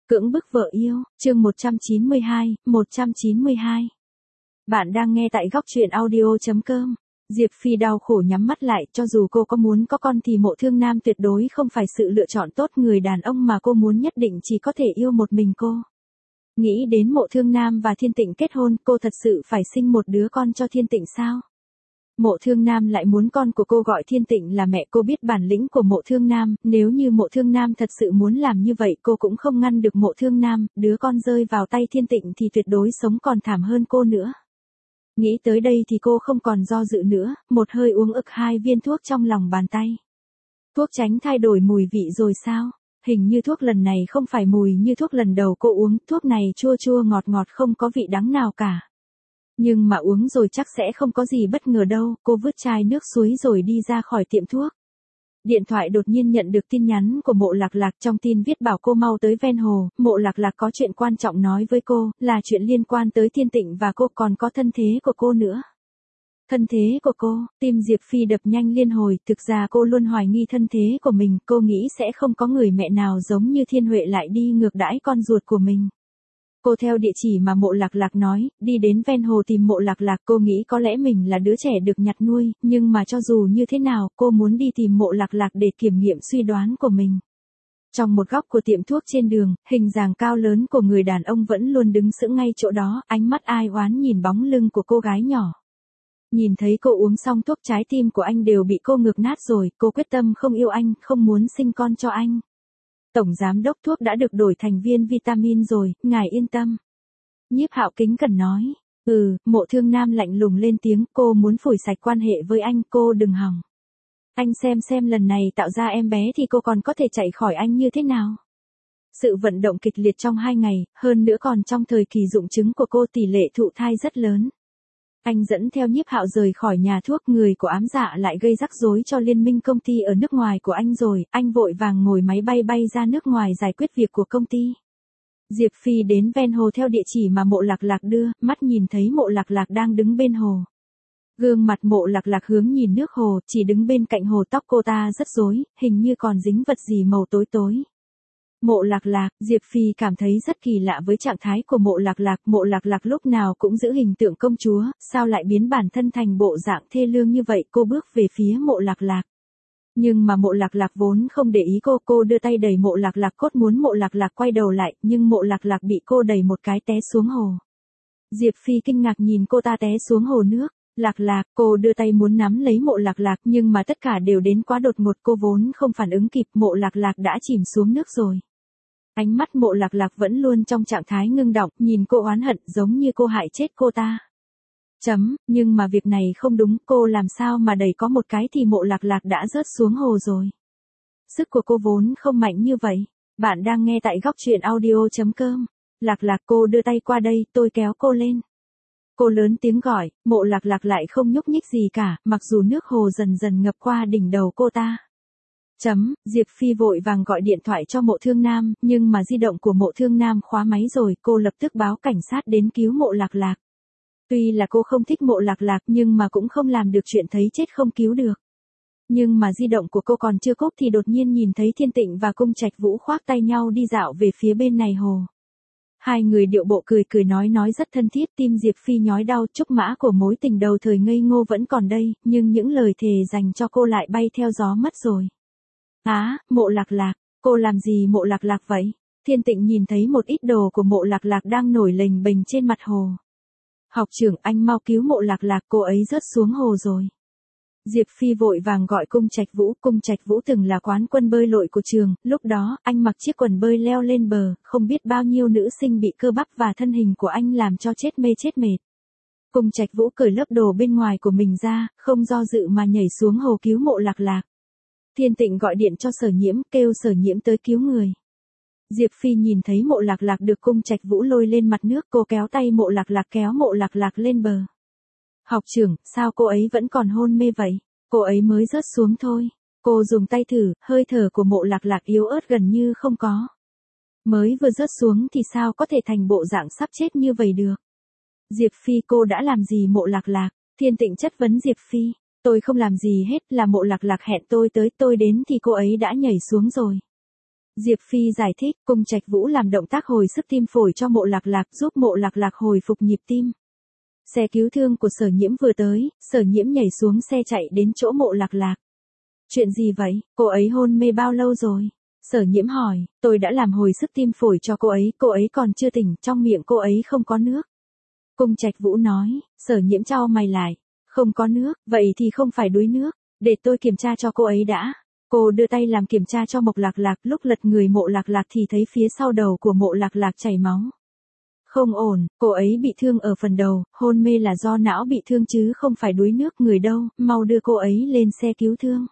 Cưỡng bức vợ yêu, chương 192. Bạn đang nghe tại góc truyện audio.com. Diệp Phi đau khổ nhắm mắt lại, cho dù cô có muốn có con thì Mộ Thương Nam tuyệt đối không phải sự lựa chọn tốt, người đàn ông mà cô muốn nhất định chỉ có thể yêu một mình cô. Nghĩ đến Mộ Thương Nam và Thiên Tịnh kết hôn, cô thật sự phải sinh một đứa con cho Thiên Tịnh sao? Mộ Thương Nam lại muốn con của cô gọi Thiên Tịnh là mẹ, cô biết bản lĩnh của Mộ Thương Nam, nếu như Mộ Thương Nam thật sự muốn làm như vậy cô cũng không ngăn được Mộ Thương Nam, đứa con rơi vào tay Thiên Tịnh thì tuyệt đối sống còn thảm hơn cô nữa. Nghĩ tới đây thì cô không còn do dự nữa, một hơi uống ực 2 viên thuốc trong lòng bàn tay. Thuốc tránh thay đổi mùi vị rồi sao? Hình như thuốc lần này không phải mùi như thuốc lần đầu cô uống, thuốc này chua chua ngọt ngọt không có vị đắng nào cả. Nhưng mà uống rồi chắc sẽ không có gì bất ngờ đâu, cô vứt chai nước suối rồi đi ra khỏi tiệm thuốc. Điện thoại đột nhiên nhận được tin nhắn của Mộ Lạc Lạc, trong tin viết bảo cô mau tới ven hồ, Mộ Lạc Lạc có chuyện quan trọng nói với cô, là chuyện liên quan tới Thiên Tịnh và cô, còn có thân thế của cô nữa. Thân thế của cô, tim Diệp Phi đập nhanh liên hồi, thực ra cô luôn hoài nghi thân thế của mình, cô nghĩ sẽ không có người mẹ nào giống như Thiên Huệ lại đi ngược đãi con ruột của mình. Cô theo địa chỉ mà Mộ Lạc Lạc nói, đi đến ven hồ tìm Mộ Lạc Lạc, cô nghĩ có lẽ mình là đứa trẻ được nhặt nuôi, nhưng mà cho dù như thế nào, cô muốn đi tìm Mộ Lạc Lạc để kiểm nghiệm suy đoán của mình. Trong một góc của tiệm thuốc trên đường, hình dáng cao lớn của người đàn ông vẫn luôn đứng sững ngay chỗ đó, ánh mắt ai oán nhìn bóng lưng của cô gái nhỏ. Nhìn thấy cô uống xong thuốc trái tim của anh đều bị cô ngược nát rồi, cô quyết tâm không yêu anh, không muốn sinh con cho anh. Tổng giám đốc thuốc đã được đổi thành viên vitamin rồi, ngài yên tâm. Nhiếp Hạo kính cẩn nói. Mộ Thương Nam lạnh lùng lên tiếng, cô muốn phủi sạch quan hệ với anh, cô đừng hòng. Anh xem lần này tạo ra em bé thì cô còn có thể chạy khỏi anh như thế nào? Sự vận động kịch liệt trong 2 ngày, hơn nữa còn trong thời kỳ dụng trứng của cô, tỷ lệ thụ thai rất lớn. Anh dẫn theo Nhiếp Hạo rời khỏi nhà thuốc, người của ám dạ lại gây rắc rối cho liên minh công ty ở nước ngoài của anh rồi, anh vội vàng ngồi máy bay bay ra nước ngoài giải quyết việc của công ty. Diệp Phi đến ven hồ theo địa chỉ mà Mộ Lạc Lạc đưa, mắt nhìn thấy Mộ Lạc Lạc đang đứng bên hồ. Gương mặt Mộ Lạc Lạc hướng nhìn nước hồ, chỉ đứng bên cạnh hồ, tóc cô ta rất rối, hình như còn dính vật gì màu tối tối. Mộ Lạc Lạc, Diệp Phi cảm thấy rất kỳ lạ với trạng thái của Mộ Lạc Lạc lúc nào cũng giữ hình tượng công chúa, sao lại biến bản thân thành bộ dạng thê lương như vậy, cô bước về phía Mộ Lạc Lạc. Nhưng mà Mộ Lạc Lạc vốn không để ý cô đưa tay đẩy Mộ Lạc Lạc, cốt muốn Mộ Lạc Lạc quay đầu lại, nhưng Mộ Lạc Lạc bị cô đẩy một cái té xuống hồ. Diệp Phi kinh ngạc nhìn cô ta té xuống hồ nước. Lạc Lạc, cô đưa tay muốn nắm lấy Mộ Lạc Lạc, nhưng mà tất cả đều đến quá đột ngột, cô vốn không phản ứng kịp, Mộ Lạc Lạc đã chìm xuống nước rồi. Ánh mắt Mộ Lạc Lạc vẫn luôn trong trạng thái ngưng động, nhìn cô oán hận giống như cô hại chết cô ta. Nhưng mà việc này không đúng, cô làm sao mà đẩy có một cái thì Mộ Lạc Lạc đã rớt xuống hồ rồi. Sức của cô vốn không mạnh như vậy. Bạn đang nghe tại góc truyện audio.com. Lạc Lạc, cô đưa tay qua đây, tôi kéo cô lên. Cô lớn tiếng gọi, Mộ Lạc Lạc lại không nhúc nhích gì cả, mặc dù nước hồ dần dần ngập qua đỉnh đầu cô ta. Diệp Phi vội vàng gọi điện thoại cho Mộ Thương Nam, nhưng mà di động của Mộ Thương Nam khóa máy rồi, cô lập tức báo cảnh sát đến cứu Mộ Lạc Lạc. Tuy là cô không thích Mộ Lạc Lạc nhưng mà cũng không làm được chuyện thấy chết không cứu được. Nhưng mà di động của cô còn chưa cúp thì đột nhiên nhìn thấy Thiên Tịnh và Cung Trạch Vũ khoác tay nhau đi dạo về phía bên này hồ. Hai người điệu bộ cười cười nói rất thân thiết, tim Diệp Phi nhói đau, trúc mã của mối tình đầu thời ngây ngô vẫn còn đây, nhưng những lời thề dành cho cô lại bay theo gió mất rồi. Mộ Lạc Lạc, cô làm gì Mộ Lạc Lạc vậy? Thiên Tịnh nhìn thấy một ít đồ của Mộ Lạc Lạc đang nổi lềnh bềnh trên mặt hồ. Học trưởng, anh mau cứu Mộ Lạc Lạc, cô ấy rớt xuống hồ rồi. Diệp Phi vội vàng gọi Cung Trạch Vũ từng là quán quân bơi lội của trường, lúc đó, anh mặc chiếc quần bơi leo lên bờ, không biết bao nhiêu nữ sinh bị cơ bắp và thân hình của anh làm cho chết mệt. Cung Trạch Vũ cởi lớp đồ bên ngoài của mình ra, không do dự mà nhảy xuống hồ cứu Mộ Lạc Lạc. Thiên Tịnh gọi điện cho Sở Nhiễm, kêu Sở Nhiễm tới cứu người. Diệp Phi nhìn thấy Mộ Lạc Lạc được Cung Trạch Vũ lôi lên mặt nước, cô kéo tay Mộ Lạc Lạc kéo Mộ Lạc Lạc lên bờ. Học trưởng, sao cô ấy vẫn còn hôn mê vậy? Cô ấy mới rớt xuống thôi. Cô dùng tay thử, hơi thở của Mộ Lạc Lạc yếu ớt gần như không có. Mới vừa rớt xuống thì sao có thể thành bộ dạng sắp chết như vậy được? Diệp Phi, cô đã làm gì Mộ Lạc Lạc? Thiên Tịnh chất vấn Diệp Phi. Tôi không làm gì hết, là Mộ Lạc Lạc hẹn tôi tới, tôi đến thì cô ấy đã nhảy xuống rồi. Diệp Phi giải thích, Cung Trạch Vũ làm động tác hồi sức tim phổi cho Mộ Lạc Lạc, giúp Mộ Lạc Lạc hồi phục nhịp tim. Xe cứu thương của Sở Nhiễm vừa tới, Sở Nhiễm nhảy xuống xe chạy đến chỗ Mộ Lạc Lạc. Chuyện gì vậy, cô ấy hôn mê bao lâu rồi? Sở Nhiễm hỏi, tôi đã làm hồi sức tim phổi cho cô ấy còn chưa tỉnh, trong miệng cô ấy không có nước. Cung Trạch Vũ nói, Sở Nhiễm chau mày lại, không có nước, vậy thì không phải đuối nước, để tôi kiểm tra cho cô ấy đã. Cô đưa tay làm kiểm tra cho Mộ Lạc Lạc, lúc lật người Mộ Lạc Lạc thì thấy phía sau đầu của Mộ Lạc Lạc chảy máu. Không ổn, cô ấy bị thương ở phần đầu, hôn mê là do não bị thương chứ không phải đuối nước người đâu, mau đưa cô ấy lên xe cứu thương.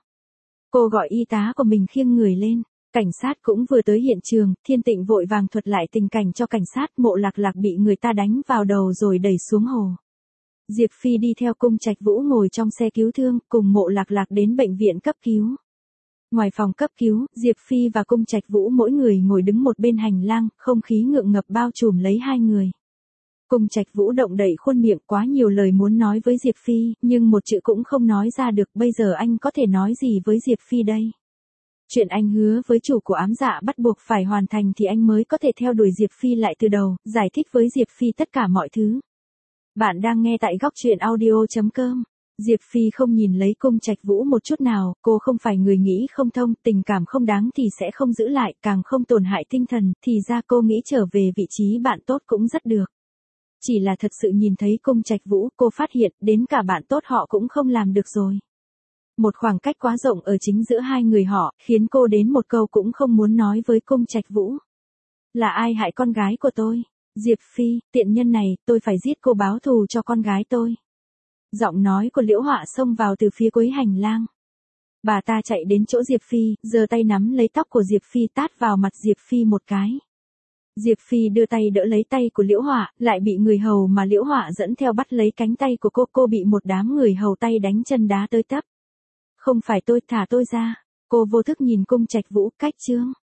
Cô gọi y tá của mình khiêng người lên, cảnh sát cũng vừa tới hiện trường, Thiên Tịnh vội vàng thuật lại tình cảnh cho cảnh sát, Mộ Lạc Lạc bị người ta đánh vào đầu rồi đẩy xuống hồ. Diệp Phi đi theo Cung Trạch Vũ ngồi trong xe cứu thương, cùng Mộ Lạc Lạc đến bệnh viện cấp cứu. Ngoài phòng cấp cứu, Diệp Phi và Cung Trạch Vũ mỗi người ngồi đứng một bên hành lang, không khí ngượng ngập bao trùm lấy hai người. Cung Trạch Vũ động đậy khuôn miệng, quá nhiều lời muốn nói với Diệp Phi, nhưng một chữ cũng không nói ra được, bây giờ anh có thể nói gì với Diệp Phi đây? Chuyện anh hứa với chủ của ám dạ bắt buộc phải hoàn thành thì anh mới có thể theo đuổi Diệp Phi lại từ đầu, giải thích với Diệp Phi tất cả mọi thứ. Bạn đang nghe tại góc truyện audio.com. Diệp Phi không nhìn lấy Cung Trạch Vũ một chút nào, cô không phải người nghĩ không thông, tình cảm không đáng thì sẽ không giữ lại, càng không tổn hại tinh thần, thì ra cô nghĩ trở về vị trí bạn tốt cũng rất được. Chỉ là thật sự nhìn thấy Cung Trạch Vũ, cô phát hiện, đến cả bạn tốt họ cũng không làm được rồi. Một khoảng cách quá rộng ở chính giữa hai người họ, khiến cô đến một câu cũng không muốn nói với Cung Trạch Vũ. Là ai hại con gái của tôi? Diệp Phi, tiện nhân này, tôi phải giết cô báo thù cho con gái tôi. Giọng nói của Liễu Họa xông vào từ phía cuối hành lang. Bà ta chạy đến chỗ Diệp Phi, giơ tay nắm lấy tóc của Diệp Phi tát vào mặt Diệp Phi một cái. Diệp Phi đưa tay đỡ lấy tay của Liễu Họa, lại bị người hầu mà Liễu Họa dẫn theo bắt lấy cánh tay của cô bị một đám người hầu tay đánh chân đá tới tấp. Không phải tôi, thả tôi ra. Cô vô thức nhìn Cung Trạch Vũ, cách chương.